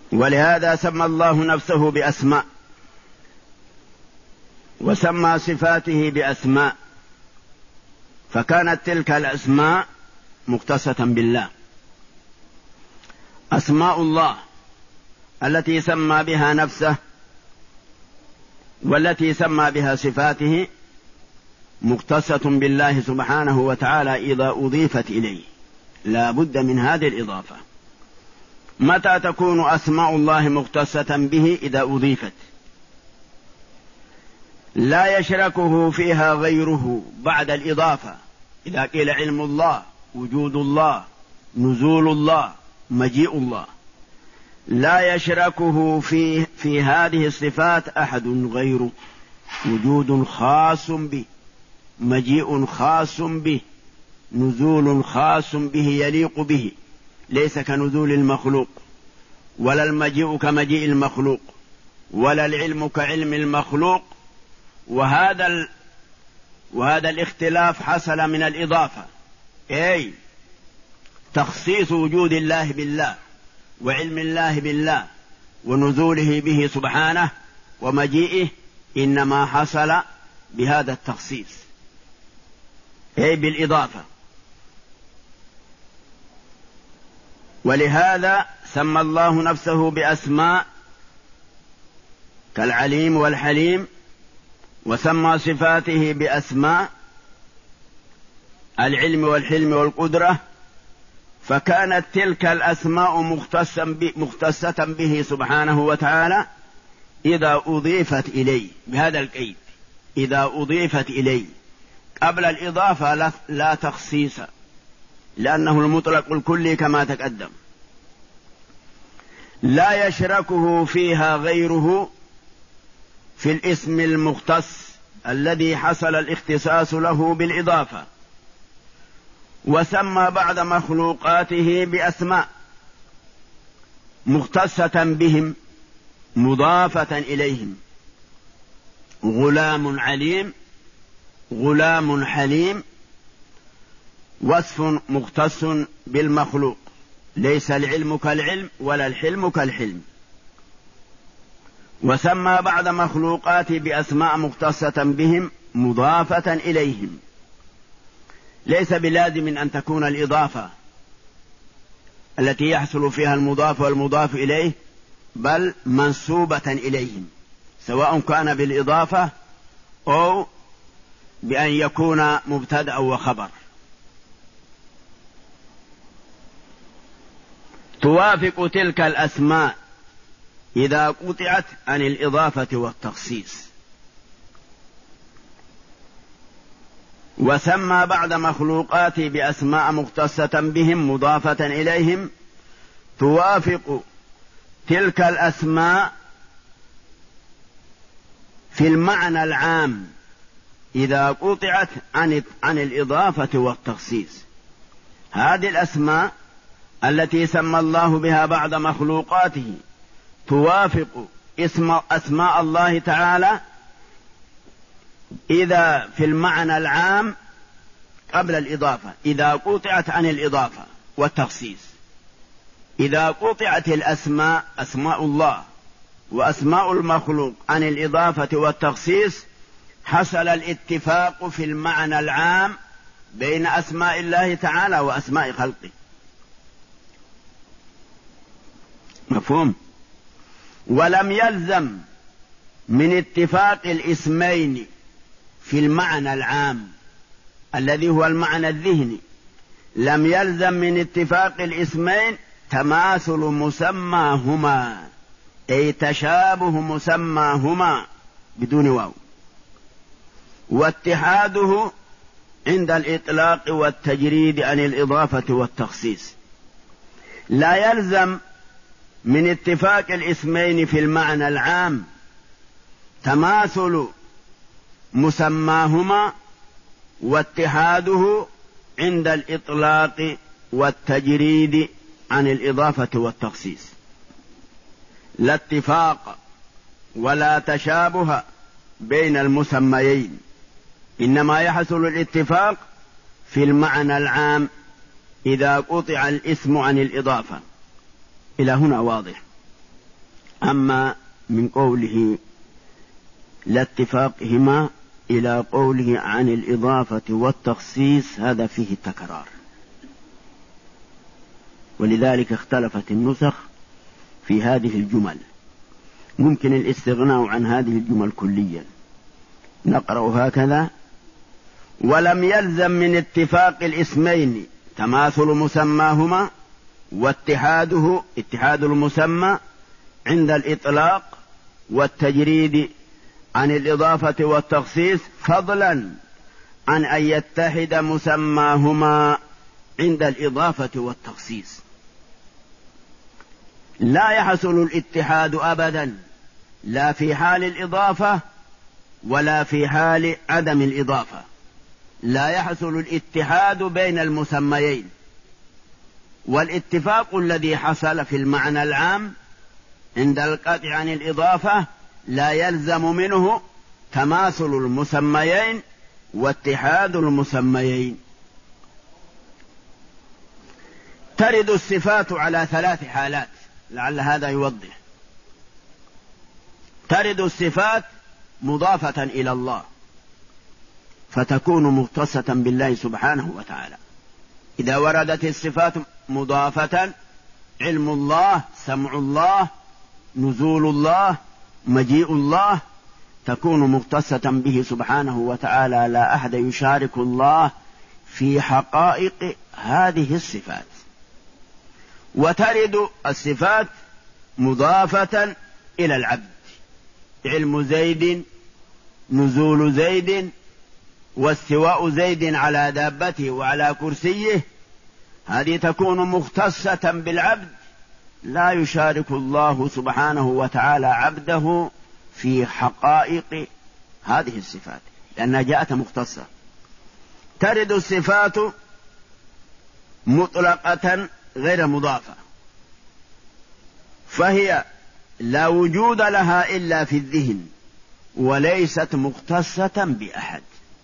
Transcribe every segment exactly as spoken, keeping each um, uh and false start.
ولهذا سمى الله نفسه بأسماء، وسمى صفاته بأسماء، فكانت تلك الأسماء مختصة بالله. أسماء الله التي سمى بها نفسه والتي سمى بها صفاته مختصة بالله سبحانه وتعالى إذا أضيفت إليه، لا بد من هذه الإضافة. متى تكون أسماء الله مختصة به؟ إذا أضيفت، لا يشركه فيها غيره بعد الإضافة. إذا قيل علم الله، وجود الله، نزول الله، مجيء الله، لا يشركه في, في هذه الصفات أحد غيره. وجود خاص به، مجيء خاص به، نزول خاص به يليق به، ليس كنزول المخلوق، ولا المجيء كمجيء المخلوق، ولا العلم كعلم المخلوق. وهذا ال... وهذا الاختلاف حصل من الإضافة، أي تخصيص وجود الله بالله، وعلم الله بالله، ونزوله به سبحانه، ومجيئه، إنما حصل بهذا التخصيص، أي بالإضافة. ولهذا سمى الله نفسه بأسماء كالعليم والحليم، وسمى صفاته بأسماء العلم والحلم والقدرة، فكانت تلك الأسماء مختصة به سبحانه وتعالى إذا أضيفت إليه بهذا القيد، إذا أضيفت إليه. قبل الإضافة لا تخصيص، لأنه المطلق الكلي كما تقدم. لا يشركه فيها غيره في الاسم المختص الذي حصل الاختصاص له بالإضافة. وسمى بعض مخلوقاته بأسماء مختصة بهم مضافة إليهم: غلام عليم، غلام حليم، وصف مختص بالمخلوق، ليس العلم كالعلم ولا الحلم كالحلم. وسمى بعض مخلوقاته بأسماء مختصة بهم مضافة إليهم، ليس بلازم أن تكون الإضافة التي يحصل فيها المضاف والمضاف إليه، بل منسوبة إليهم، سواء كان بالإضافة أو بأن يكون مبتدأ وخبر. توافق تلك الأسماء إذا قطعت عن الإضافة والتخصيص. وسمى بعض مخلوقاته بأسماء مختصة بهم مضافة إليهم توافق تلك الأسماء في المعنى العام إذا قطعت عن عن الإضافة والتخصيص. هذه الأسماء التي سمى الله بها بعض مخلوقاته توافق اسم أسماء الله تعالى إذا في المعنى العام قبل الإضافة، إذا قطعت عن الإضافة والتخصيص. إذا قطعت الأسماء، أسماء الله وأسماء المخلوق، عن الإضافة والتخصيص، حصل الاتفاق في المعنى العام بين أسماء الله تعالى وأسماء خلقه. مفهوم؟ ولم يلزم من اتفاق الاسمين في المعنى العام الذي هو المعنى الذهني، لم يلزم من اتفاق الاسمين تماثل مسماهما، أي تشابه مسماهما بدون واو، واتحاده عند الإطلاق والتجريد عن الإضافة والتخصيص. لا يلزم من اتفاق الاسمين في المعنى العام تماثل مسماهما واتحاده عند الإطلاق والتجريد عن الإضافة والتخصيص. لا اتفاق ولا تشابه بين المسميين، إنما يحصل الاتفاق في المعنى العام إذا قطع الاسم عن الإضافة. إلى هنا واضح؟ أما من قوله لاتفاقهما إلى قوله عن الإضافة والتخصيص هذا فيه التكرار، ولذلك اختلفت النسخ في هذه الجمل. ممكن الاستغناء عن هذه الجمل كليا. نقرأ هكذا: ولم يلزم من اتفاق الاسمين تماثل مسماهما واتحاده اتحاد المسمى عند الإطلاق والتجريد عن الإضافة والتخصيص، فضلا عن أن يتحد مسماهما عند الإضافة والتخصيص. لا يحصل الاتحاد أبدا، لا في حال الإضافة ولا في حال عدم الإضافة. لا يحصل الاتحاد بين المسميين، والاتفاق الذي حصل في المعنى العام عند القطع عن الإضافة لا يلزم منه تماثل المسميين واتحاد المسميين. ترد الصفات على ثلاث حالات، لعل هذا يوضح. ترد الصفات مضافة إلى الله فتكون مختصة بالله سبحانه وتعالى. إذا وردت الصفات مضافة، علم الله، سمع الله، نزول الله، مجيء الله، تكون مختصة به سبحانه وتعالى، لا أحد يشارك الله في حقائق هذه الصفات. وترد الصفات مضافة إلى العبد، علم زيد، نزول زيد، واستواء زيد على دابته وعلى كرسيه، هذه تكون مختصة بالعبد، لا يشارك الله سبحانه وتعالى عبده في حقائق هذه الصفات لأنها جاءت مختصة. ترد الصفات مطلقة غير مضافة، فهي لا وجود لها إلا في الذهن وليست مختصة بأحد.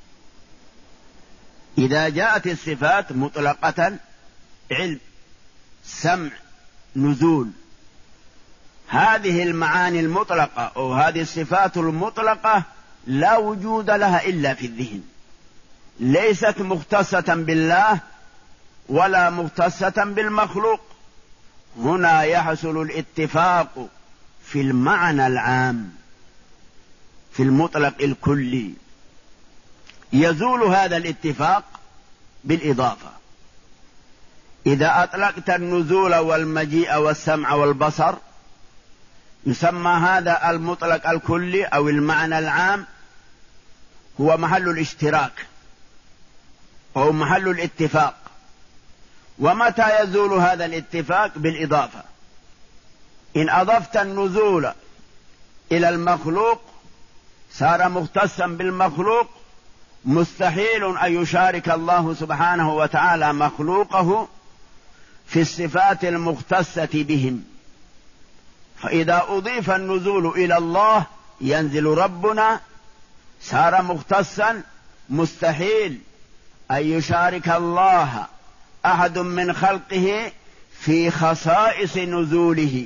إذا جاءت الصفات مطلقة، علم، سمع، نزول، هذه المعاني المطلقة أو هذه الصفات المطلقة لا وجود لها إلا في الذهن، ليست مختصة بالله ولا مختصة بالمخلوق. هنا يحصل الاتفاق في المعنى العام في المطلق الكلي. يزول هذا الاتفاق بالإضافة. إذا أطلقت النزول والمجيء والسمع والبصر يسمى هذا المطلق الكلي أو المعنى العام هو محل الاشتراك أو محل الاتفاق. ومتى يزول هذا الاتفاق؟ بالإضافة. إن أضفت النزول إلى المخلوق صار مختصا بالمخلوق، مستحيل أن يشارك الله سبحانه وتعالى مخلوقه في الصفات المختصة بهم. فإذا أضيف النزول إلى الله ينزل ربنا صار مختصا، مستحيل أن يشارك الله أحد من خلقه في خصائص نزوله.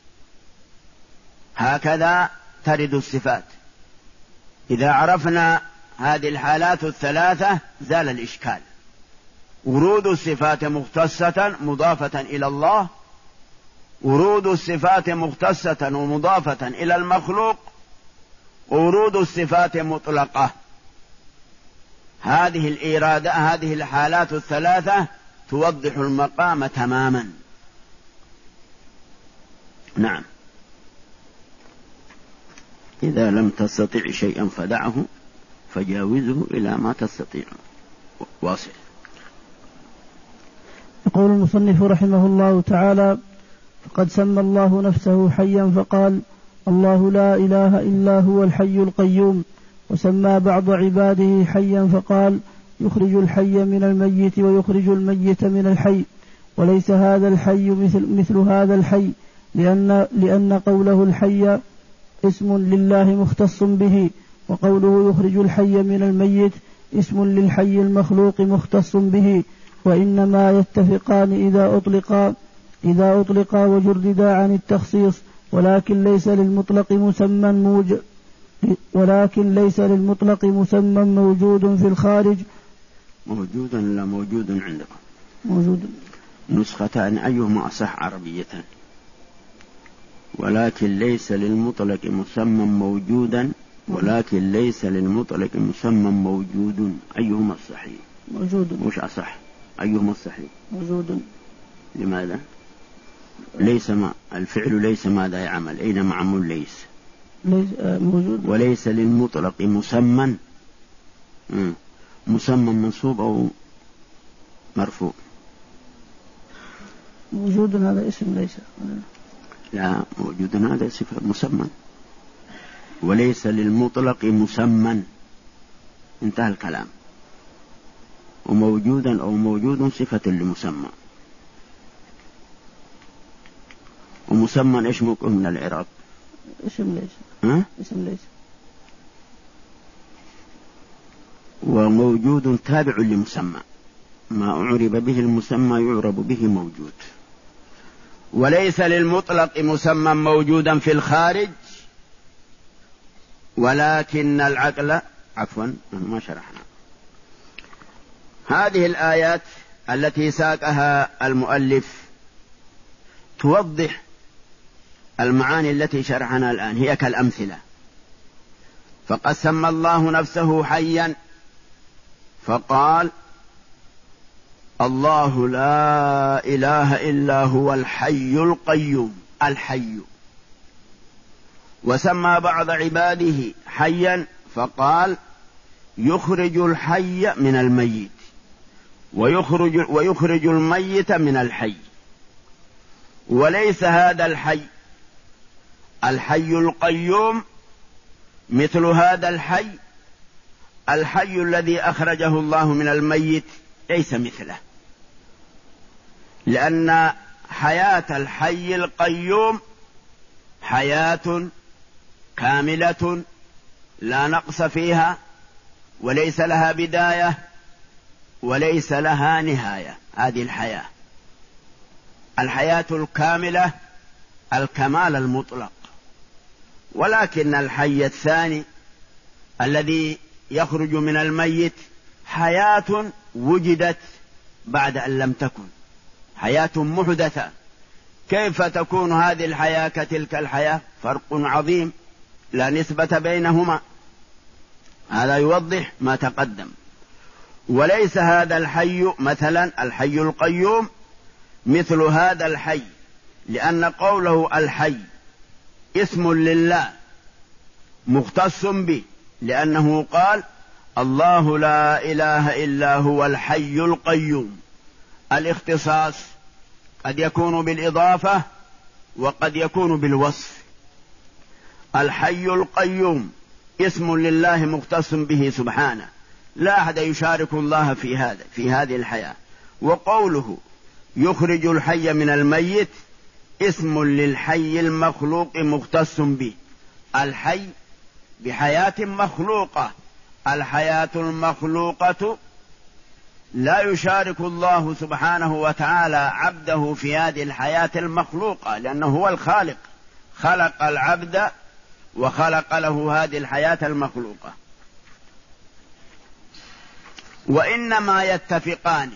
هكذا ترد الصفات. إذا عرفنا هذه الحالات الثلاثة زال الإشكال. ورود الصفات مختصة مضافة إلى الله، ورود الصفات مختصة ومضافة إلى المخلوق، ورود الصفات مطلقة. هذه الإرادة هذه الحالات الثلاثة توضح المقام تماما. نعم. إذا لم تستطع شيئا فدعه فجاوزه إلى ما تستطيع. واصل. يقول المصنف رحمه الله تعالى: فقد سمى الله نفسه حيا فقال: الله لا إله إلا هو الحي القيوم. وسمى بعض عباده حيا فقال: يخرج الحي من الميت ويخرج الميت من الحي. وليس هذا الحي مثل, مثل هذا الحي، لأن, لأن قوله الحي اسم لله مختص به، وقوله يخرج الحي من الميت اسم للحي المخلوق مختص به، وإنما يتفقان إذا أطلقا إذا أطلقا وجردا عن التخصيص، ولكن ليس للمطلق مسمى موجود ولكن ليس للمطلق مسمى موجود في الخارج. موجود لا موجود عندكم؟ موجود. نسختان أيهما أصح عربية؟ ولكن ليس للمطلق مسمى موجودا ولكن ليس للمطلق مسمى موجود، أيهما الصحيح؟ موجود. مش أصح، أيهما الصحيح؟ موجود. لماذا؟ ليس ما الفعل ليس ماذا يعمل؟ أين معمول ليس؟ ليس موجود. وليس للمطلق مسمى مسمى منصوب أو مرفوع؟ موجود هذا اسم ليس. لا، موجود هذا صفة مسمى. وليس للمطلق مسمى، انتهى الكلام. وموجودا أو موجود صفة لمسمى. ومسمى ايش موقعه من العراق؟ اسم ليس. ها؟ اسم ليس. وموجود تابع لمسمى، ما أعرب به المسمى يعرب به موجود. وليس للمطلق مسمى موجودا في الخارج ولكن العقل عفوا ما شرحنا. هذه الآيات التي ساقها المؤلف توضح المعاني التي شرحنا الآن، هي كالأمثلة. فقد سمى الله نفسه حيا فقال الله لا إله إلا هو الحي القيوم، الحي. وسمى بعض عباده حيا فقال يخرج الحي من الميت ويخرج, ويخرج الميت من الحي. وليس هذا الحي الحي القيوم مثل هذا الحي، الحي الذي أخرجه الله من الميت ليس مثله، لأن حياة الحي القيوم حياة كاملة لا نقص فيها، وليس لها بداية وليس لها نهاية. هذه الحياة الحياة الكاملة، الكمال المطلق. ولكن الحي الثاني الذي يخرج من الميت حياة وجدت بعد أن لم تكن، حياة محدثة. كيف تكون هذه الحياة كتلك الحياة؟ فرق عظيم لا نسبة بينهما، هذا يوضح ما تقدم. وليس هذا الحي مثلا الحي القيوم مثل هذا الحي، لأن قوله الحي اسم لله مختص به، لأنه قال الله لا إله إلا هو الحي القيوم. الاختصاص قد يكون بالإضافة وقد يكون بالوصف. الحي القيوم اسم لله مختص به سبحانه، لا أحد يشارك الله في هذا في هذه الحياة. وقوله يخرج الحي من الميت اسم للحي المخلوق مختص به، الحي بحياة مخلوقة. الحياة المخلوقة لا يشارك الله سبحانه وتعالى عبده في هذه الحياة المخلوقة، لأنه هو الخالق، خلق العبد وخلق له هذه الحياة المخلوقة. وإنما يتفقان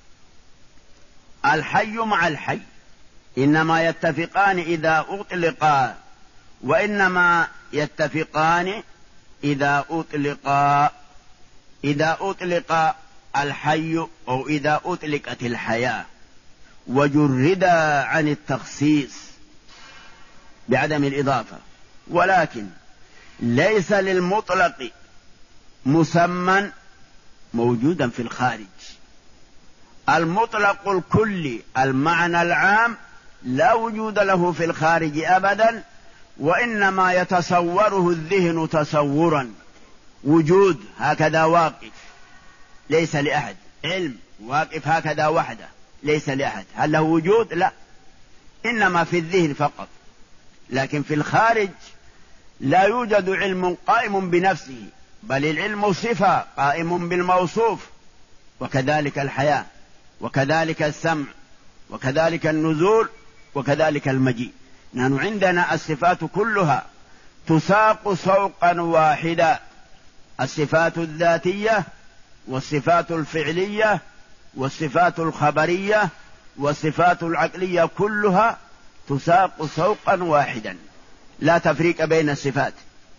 الحي مع الحي، إنما يتفقان إذا أطلقا، وإنما يتفقان إذا أطلقا إذا أطلق الحي أو إذا أطلقت الحياة وجردا عن التخصيص بعدم الإضافة. ولكن ليس للمطلق مسمى موجودا في الخارج. المطلق الكلي المعنى العام لا وجود له في الخارج أبدا، وإنما يتصوره الذهن تصورا، وجود هكذا واقف ليس لأحد، علم واقف هكذا وحده ليس لأحد، هل له وجود؟ لا، إنما في الذهن فقط. لكن في الخارج لا يوجد علم قائم بنفسه، بل العلم صفة قائم بالموصوف. وكذلك الحياة، وكذلك السمع، وكذلك النزول، وكذلك المجيء. نحن عندنا الصفات كلها تساق سوقا واحدا، الصفات الذاتية والصفات الفعلية والصفات الخبرية والصفات العقلية كلها تساق سوقا واحدا، لا تفريق بين الصفات.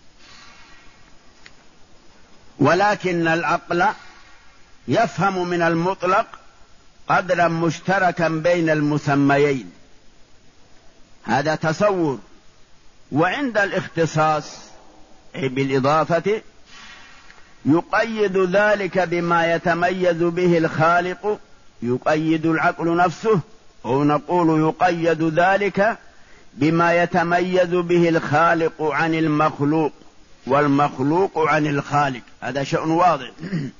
ولكن العقل يفهم من المطلق قدرا مشتركا بين المسميين، هذا تصور. وعند الاختصاص بالإضافة يقيد ذلك بما يتميز به الخالق، يقيد العقل نفسه، أو نقول يقيد ذلك بما يتميز به الخالق عن المخلوق والمخلوق عن الخالق. هذا شأن واضح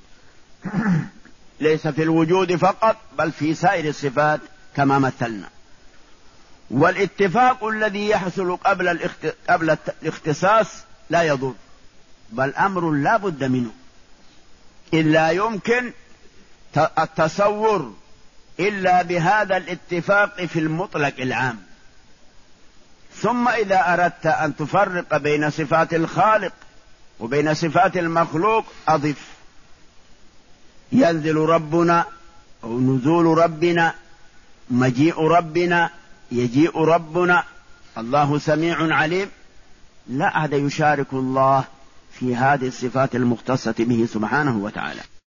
ليس في الوجود فقط بل في سائر الصفات كما مثلنا. والاتفاق الذي يحصل قبل الاخت... قبل الاختصاص لا يضر، بل أمر لا بد منه، إلا يمكن التصور إلا بهذا الاتفاق في المطلق العام. ثم إذا أردت أن تفرق بين صفات الخالق وبين صفات المخلوق أضف: ينزل ربنا أو نزول ربنا، مجيء ربنا، يجيء ربنا، الله سميع عليم. لا أحد يشارك الله في هذه الصفات المختصة به سبحانه وتعالى.